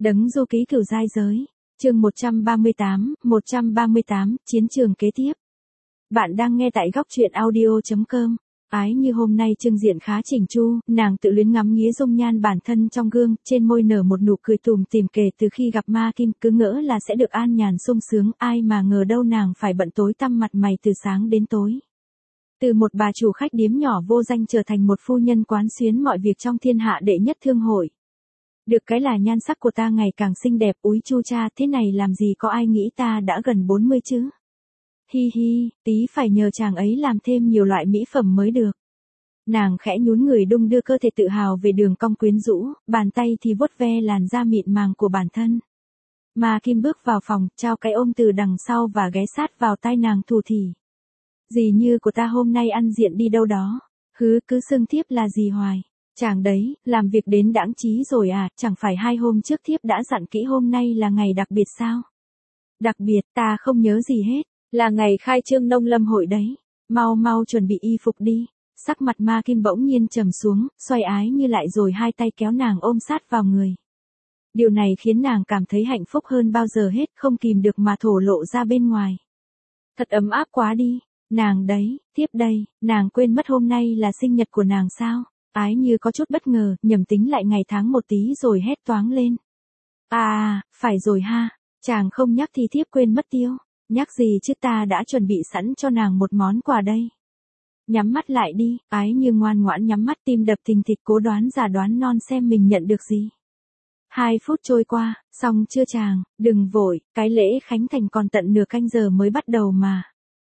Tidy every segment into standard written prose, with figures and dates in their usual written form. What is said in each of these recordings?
Đấng du ký cửu giai giới. Chương 138, chiến trường kế tiếp. Bạn đang nghe tại góc truyện audio.com. Ái Như hôm nay trưng diện khá chỉnh chu, nàng tự luyến ngắm nghía dung nhan bản thân trong gương, trên môi nở một nụ cười tủm tỉm kể từ khi gặp Ma Kim, cứ ngỡ là sẽ được an nhàn sung sướng, ai mà ngờ đâu nàng phải bận tối tăm mặt mày từ sáng đến tối. Từ một bà chủ khách điếm nhỏ vô danh trở thành một phu nhân quán xuyến mọi việc trong thiên hạ đệ nhất thương hội. Được cái là nhan sắc của ta ngày càng xinh đẹp, úi chu cha, thế này làm gì có ai nghĩ ta đã gần 40 chứ. Hi hi, tí phải nhờ chàng ấy làm thêm nhiều loại mỹ phẩm mới được. Nàng khẽ nhún người đung đưa cơ thể tự hào về đường cong quyến rũ, bàn tay thì vuốt ve làn da mịn màng của bản thân. Ma Kim bước vào phòng, trao cái ôm từ đằng sau và ghé sát vào tai nàng thủ thỉ. Dì Như của ta hôm nay ăn diện đi đâu đó, cứ xưng thiếp là gì hoài. Chàng đấy, làm việc đến đãng trí rồi à, chẳng phải 2 hôm trước thiếp đã dặn kỹ hôm nay là ngày đặc biệt sao? Đặc biệt, ta không nhớ gì hết, là ngày khai trương nông lâm hội đấy. Mau chuẩn bị y phục đi. Sắc mặt Ma Kim bỗng nhiên trầm xuống, xoay Ái Như lại rồi hai tay kéo nàng ôm sát vào người. Điều này khiến nàng cảm thấy hạnh phúc hơn bao giờ hết, không kìm được mà thổ lộ ra bên ngoài. Thật ấm áp quá đi, nàng đấy, tiếp đây, nàng quên mất hôm nay là sinh nhật của nàng sao? Ái Như có chút bất ngờ, nhầm tính lại ngày tháng một tí rồi hét toáng lên. Phải rồi ha, chàng không nhắc thì thiếp quên mất tiêu. Nhắc gì chứ, ta đã chuẩn bị sẵn cho nàng một món quà đây. Nhắm mắt lại đi, Ái Như ngoan ngoãn nhắm mắt, tim đập thình thịch, cố đoán giả đoán non xem mình nhận được gì. 2 phút trôi qua, xong chưa chàng, đừng vội, cái lễ khánh thành còn tận nửa canh giờ mới bắt đầu mà.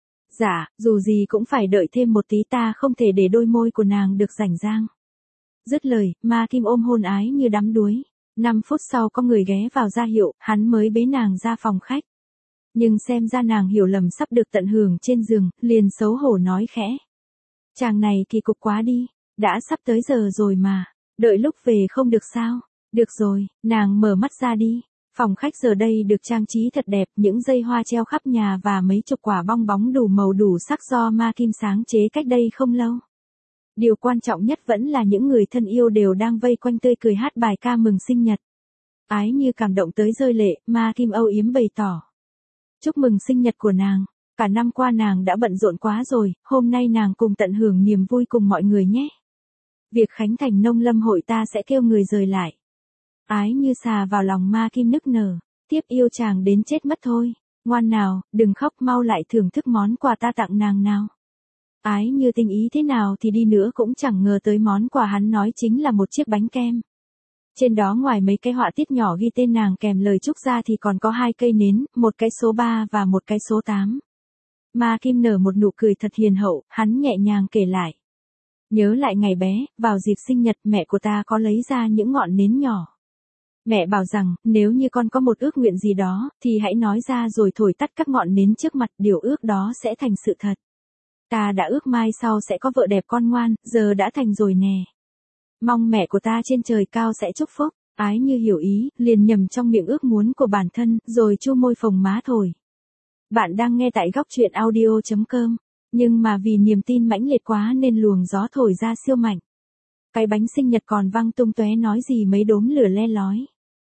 Dạ, dù gì cũng phải đợi thêm một tí, ta không thể để đôi môi của nàng được rảnh rang. Dứt lời, Ma Kim ôm hôn Ái Như đắm đuối. 5 phút sau có người ghé vào ra hiệu, hắn mới bế nàng ra phòng khách. Nhưng xem ra nàng hiểu lầm sắp được tận hưởng trên giường, liền xấu hổ nói khẽ. Chàng này kỳ cục quá đi, đã sắp tới giờ rồi mà, đợi lúc về không được sao? Được rồi, nàng mở mắt ra đi. Phòng khách giờ đây được trang trí thật đẹp, những dây hoa treo khắp nhà và mấy chục quả bong bóng đủ màu đủ sắc do Ma Kim sáng chế cách đây không lâu. Điều quan trọng nhất vẫn là những người thân yêu đều đang vây quanh tươi cười hát bài ca mừng sinh nhật. Ái Như cảm động tới rơi lệ, Ma Kim âu yếm bày tỏ. Chúc mừng sinh nhật của nàng, cả năm qua nàng đã bận rộn quá rồi, hôm nay nàng cùng tận hưởng niềm vui cùng mọi người nhé. Việc khánh thành nông lâm hội ta sẽ kêu người rời lại. Ái Như xà vào lòng Ma Kim nức nở, tiếp yêu chàng đến chết mất thôi, ngoan nào, đừng khóc, mau lại thưởng thức món quà ta tặng nàng nào. Ái Như tinh ý thế nào thì đi nữa cũng chẳng ngờ tới món quà hắn nói chính là một chiếc bánh kem. Trên đó ngoài mấy cái họa tiết nhỏ ghi tên nàng kèm lời chúc ra thì còn có 2 cây nến, một cái số 3 và một cái số 8. Ma Kim nở một nụ cười thật hiền hậu, hắn nhẹ nhàng kể lại. Nhớ lại ngày bé, vào dịp sinh nhật mẹ của ta có lấy ra những ngọn nến nhỏ. Mẹ bảo rằng, nếu như con có một ước nguyện gì đó, thì hãy nói ra rồi thổi tắt các ngọn nến trước mặt, điều ước đó sẽ thành sự thật. Ta đã ước mai sau sẽ có vợ đẹp con ngoan, giờ đã thành rồi nè. Mong mẹ của ta trên trời cao sẽ chúc phúc. Ái Như hiểu ý, liền nhầm trong miệng ước muốn của bản thân, rồi chu môi phồng má thổi. Bạn đang nghe tại góc truyện audio.com, nhưng mà vì niềm tin mãnh liệt quá nên luồng gió thổi ra siêu mạnh. Cái bánh sinh nhật còn văng tung tóe nói gì mấy đốm lửa le lói.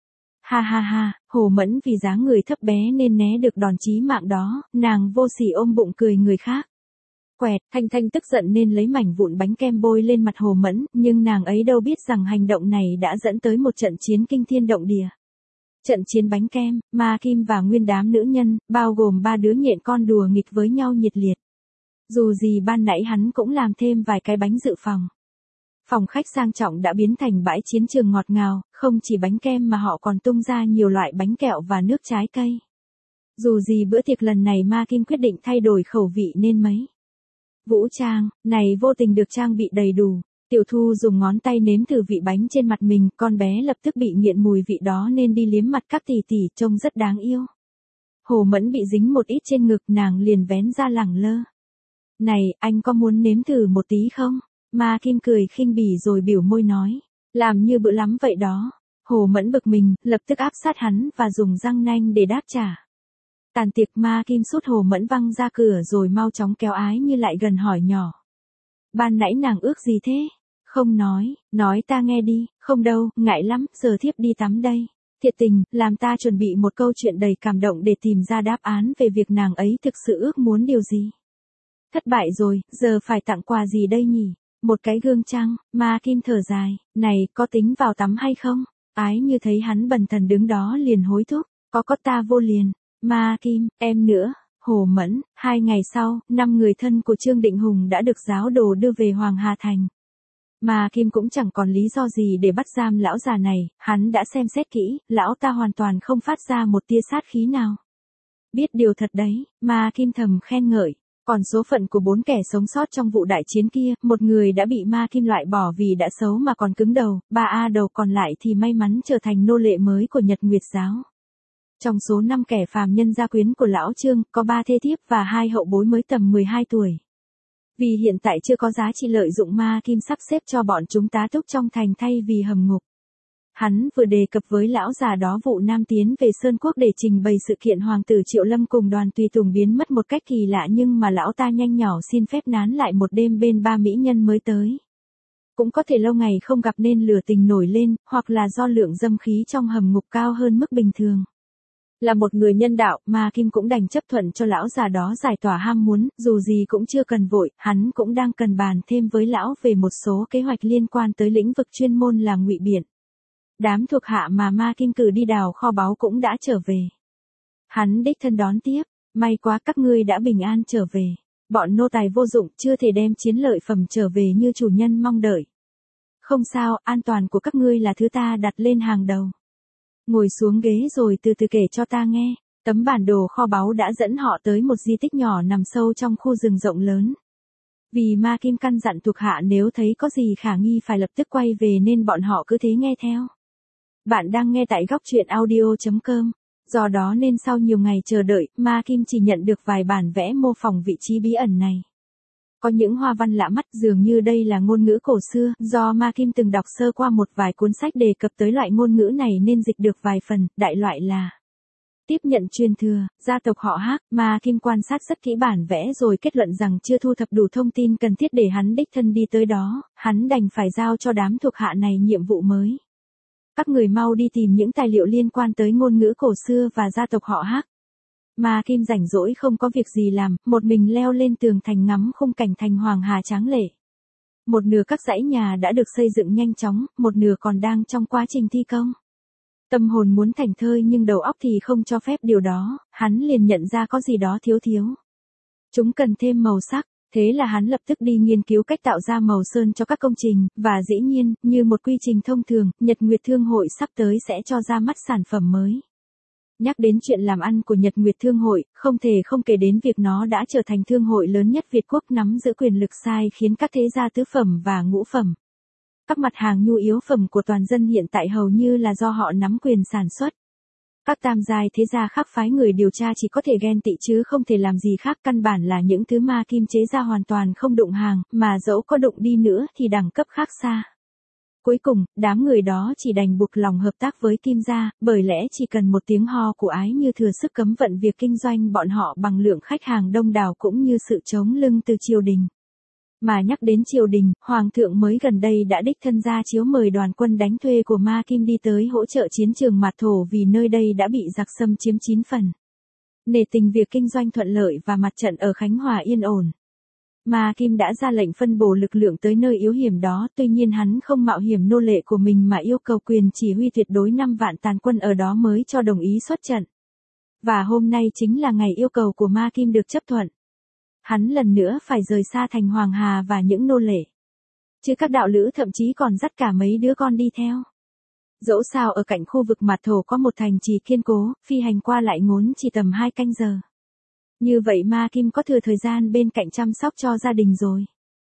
Ha, Hồ Mẫn vì dáng người thấp bé nên né được đòn chí mạng đó, nàng vô sỉ ôm bụng cười người khác. Quẹt, Thanh tức giận nên lấy mảnh vụn bánh kem bôi lên mặt Hồ Mẫn, nhưng nàng ấy đâu biết rằng hành động này đã dẫn tới một trận chiến kinh thiên động địa. Trận chiến bánh kem, Ma Kim và nguyên đám nữ nhân, bao gồm 3 đứa nhện con đùa nghịch với nhau nhiệt liệt. Dù gì ban nãy hắn cũng làm thêm vài cái bánh dự phòng. Phòng khách sang trọng đã biến thành bãi chiến trường ngọt ngào, không chỉ bánh kem mà họ còn tung ra nhiều loại bánh kẹo và nước trái cây. Dù gì bữa tiệc lần này Ma Kim quyết định thay đổi khẩu vị nên mấy. Vũ trang, này vô tình được trang bị đầy đủ. Tiểu Thu dùng ngón tay nếm thử vị bánh trên mặt mình, con bé lập tức bị nghiện mùi vị đó nên đi liếm mặt các tỷ tỷ, trông rất đáng yêu. Hồ Mẫn bị dính một ít trên ngực, nàng liền vén ra lẳng lơ. Này, anh có muốn nếm thử một tí không? Ma Kim cười khinh bỉ rồi biểu môi nói. Làm như bự lắm vậy đó. Hồ Mẫn bực mình, lập tức áp sát hắn và dùng răng nanh để đáp trả. Tàn tiệc, Ma Kim sút Hồ Mẫn văng ra cửa rồi mau chóng kéo Ái Như lại gần hỏi nhỏ. Ban nãy nàng ước gì thế? Không nói ta nghe đi. Không đâu, ngại lắm, giờ thiếp đi tắm đây. Thiệt tình, làm ta chuẩn bị một câu chuyện đầy cảm động để tìm ra đáp án về việc nàng ấy thực sự ước muốn điều gì. Thất bại rồi, giờ phải tặng quà gì đây nhỉ? Một cái gương chăng? Ma Kim thở dài, này, có tính vào tắm hay không? Ái Như thấy hắn bần thần đứng đó liền hối thúc, có ta vô liền. Ma Kim, em nữa. Hồ Mẫn, 2 ngày sau, 5 người thân của Trương Định Hùng đã được giáo đồ đưa về Hoàng Hà Thành. Ma Kim cũng chẳng còn lý do gì để bắt giam lão già này, hắn đã xem xét kỹ, lão ta hoàn toàn không phát ra một tia sát khí nào. Biết điều thật đấy, Ma Kim thầm khen ngợi. Còn số phận của 4 kẻ sống sót trong vụ đại chiến kia, một người đã bị Ma Kim loại bỏ vì đã xấu mà còn cứng đầu, 3 đầu còn lại thì may mắn trở thành nô lệ mới của Nhật Nguyệt Giáo. Trong số 5 kẻ phàm nhân gia quyến của lão Trương, có 3 thê thiếp và 2 hậu bối mới tầm 12 tuổi. Vì hiện tại chưa có giá trị lợi dụng, Ma Kim sắp xếp cho bọn chúng tá túc trong thành thay vì hầm ngục. Hắn vừa đề cập với lão già đó vụ Nam tiến về Sơn Quốc để trình bày sự kiện hoàng tử Triệu Lâm cùng đoàn tùy tùng biến mất một cách kỳ lạ, nhưng mà lão ta nhanh nhỏ xin phép nán lại một đêm bên 3 mỹ nhân mới tới. Cũng có thể lâu ngày không gặp nên lửa tình nổi lên, hoặc là do lượng dâm khí trong hầm ngục cao hơn mức bình thường. Là một người nhân đạo, Ma Kim cũng đành chấp thuận cho lão già đó giải tỏa ham muốn, dù gì cũng chưa cần vội, hắn cũng đang cần bàn thêm với lão về một số kế hoạch liên quan tới lĩnh vực chuyên môn là ngụy biện. Đám thuộc hạ mà Ma Kim cử đi đào kho báu cũng đã trở về. Hắn đích thân đón tiếp, may quá các ngươi đã bình an trở về. Bọn nô tài vô dụng chưa thể đem chiến lợi phẩm trở về như chủ nhân mong đợi. Không sao, an toàn của các ngươi là thứ ta đặt lên hàng đầu. Ngồi xuống ghế rồi từ từ kể cho ta nghe. Tấm bản đồ kho báu đã dẫn họ tới một di tích nhỏ nằm sâu trong khu rừng rộng lớn. Vì Ma Kim căn dặn thuộc hạ nếu thấy có gì khả nghi phải lập tức quay về nên bọn họ cứ thế nghe theo. Bạn đang nghe tại góc truyện audio.com. Do đó nên sau nhiều ngày chờ đợi, Ma Kim chỉ nhận được vài bản vẽ mô phỏng vị trí bí ẩn này. Có những hoa văn lạ mắt, dường như đây là ngôn ngữ cổ xưa, do Ma Kim từng đọc sơ qua một vài cuốn sách đề cập tới loại ngôn ngữ này nên dịch được vài phần, đại loại là tiếp nhận truyền thừa, gia tộc họ Hắc. Ma Kim quan sát rất kỹ bản vẽ rồi kết luận rằng chưa thu thập đủ thông tin cần thiết để hắn đích thân đi tới đó, hắn đành phải giao cho đám thuộc hạ này nhiệm vụ mới. Các người mau đi tìm những tài liệu liên quan tới ngôn ngữ cổ xưa và gia tộc họ Hắc. Ma Kim rảnh rỗi không có việc gì làm, một mình leo lên tường thành ngắm khung cảnh thành Hoàng Hà tráng lệ. Một nửa các dãy nhà đã được xây dựng nhanh chóng, một nửa còn đang trong quá trình thi công. Tâm hồn muốn thảnh thơi nhưng đầu óc thì không cho phép điều đó, hắn liền nhận ra có gì đó thiếu thiếu. Chúng cần thêm màu sắc, thế là hắn lập tức đi nghiên cứu cách tạo ra màu sơn cho các công trình, và dĩ nhiên, như một quy trình thông thường, Nhật Nguyệt Thương hội sắp tới sẽ cho ra mắt sản phẩm mới. Nhắc đến chuyện làm ăn của Nhật Nguyệt Thương hội, không thể không kể đến việc nó đã trở thành thương hội lớn nhất Việt Quốc nắm giữ quyền lực sai khiến các thế gia tứ phẩm và ngũ phẩm. Các mặt hàng nhu yếu phẩm của toàn dân hiện tại hầu như là do họ nắm quyền sản xuất. Các tam giai thế gia khác phái người điều tra chỉ có thể ghen tị chứ không thể làm gì khác, căn bản là những thứ Ma Kim chế ra hoàn toàn không đụng hàng, mà dẫu có đụng đi nữa thì đẳng cấp khác xa. Cuối cùng, đám người đó chỉ đành buộc lòng hợp tác với Kim gia, bởi lẽ chỉ cần một tiếng ho của Ái Như thừa sức cấm vận việc kinh doanh bọn họ bằng lượng khách hàng đông đảo cũng như sự chống lưng từ triều đình. Mà nhắc đến triều đình, Hoàng thượng mới gần đây đã đích thân ra chiếu mời đoàn quân đánh thuê của Ma Kim đi tới hỗ trợ chiến trường Mạt Thổ vì nơi đây đã bị giặc xâm chiếm 9 phần. Nể tình việc kinh doanh thuận lợi và mặt trận ở Khánh Hòa yên ổn, Ma Kim đã ra lệnh phân bổ lực lượng tới nơi yếu hiểm đó, tuy nhiên hắn không mạo hiểm nô lệ của mình mà yêu cầu quyền chỉ huy tuyệt đối 5 vạn tàn quân ở đó mới cho đồng ý xuất trận. Và hôm nay chính là ngày yêu cầu của Ma Kim được chấp thuận. Hắn lần nữa phải rời xa thành Hoàng Hà và những nô lệ. Chứ các đạo lữ thậm chí còn dắt cả mấy đứa con đi theo. Dẫu sao ở cạnh khu vực Mạt Thổ có một thành trì kiên cố, phi hành qua lại ngốn chỉ tầm 2 canh giờ. Như vậy Ma Kim có thừa thời gian bên cạnh chăm sóc cho gia đình rồi.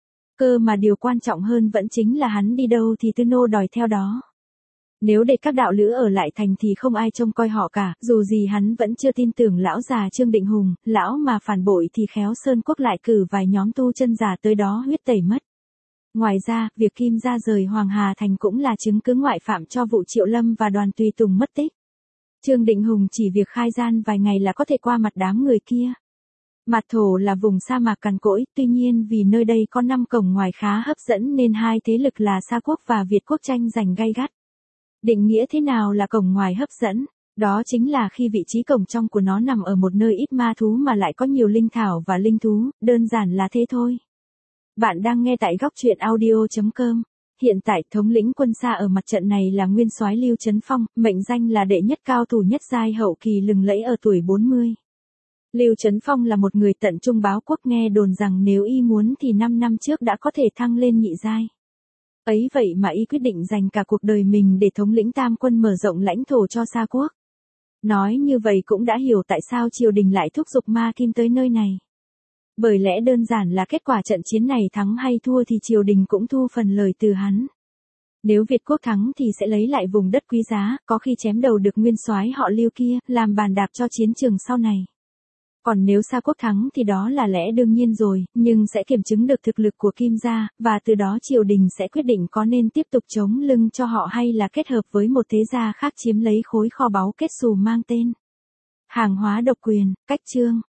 Cơ mà điều quan trọng hơn vẫn chính là hắn đi đâu thì tư nô đòi theo đó. Nếu để các đạo lữ ở lại thành thì không ai trông coi họ cả, dù gì hắn vẫn chưa tin tưởng lão già Trương Định Hùng, lão mà phản bội thì khéo Sơn Quốc lại cử vài nhóm tu chân giả tới đó huyết tẩy mất. Ngoài ra, việc Kim gia rời Hoàng Hà thành cũng là chứng cứ ngoại phạm cho vụ Triệu Lâm và đoàn tùy tùng mất tích. Trương Định Hùng chỉ việc khai gian vài ngày là có thể qua mặt đám người kia. Mạt Thổ là vùng sa mạc cằn cỗi, tuy nhiên vì nơi đây có 5 cổng ngoài khá hấp dẫn nên hai thế lực là Sa Quốc và Việt Quốc tranh giành gay gắt. Định nghĩa thế nào là cổng ngoài hấp dẫn? Đó chính là khi vị trí cổng trong của nó nằm ở một nơi ít ma thú mà lại có nhiều linh thảo và linh thú, đơn giản là thế thôi. Bạn đang nghe tại góc truyện audio.com. Hiện tại thống lĩnh quân xa ở mặt trận này là nguyên soái Lưu Trấn Phong, mệnh danh là đệ nhất cao thủ nhất giai hậu kỳ lừng lẫy ở tuổi 40. Lưu Trấn Phong là một người tận trung báo quốc, nghe đồn rằng nếu y muốn thì 5 năm trước đã có thể thăng lên nhị giai. Ấy vậy mà y quyết định dành cả cuộc đời mình để thống lĩnh tam quân mở rộng lãnh thổ cho Sa quốc. Nói như vậy cũng đã hiểu tại sao triều đình lại thúc giục Ma Kim tới nơi này. Bởi lẽ đơn giản là kết quả trận chiến này thắng hay thua thì triều đình cũng thu phần lời từ hắn. Nếu Việt quốc thắng thì sẽ lấy lại vùng đất quý giá, có khi chém đầu được nguyên soái họ Lưu kia, làm bàn đạp cho chiến trường sau này. Còn nếu Sa quốc thắng thì đó là lẽ đương nhiên rồi, nhưng sẽ kiểm chứng được thực lực của Kim gia, và từ đó triều đình sẽ quyết định có nên tiếp tục chống lưng cho họ hay là kết hợp với một thế gia khác chiếm lấy khối kho báu kết xù mang tên hàng hóa độc quyền. Cách chương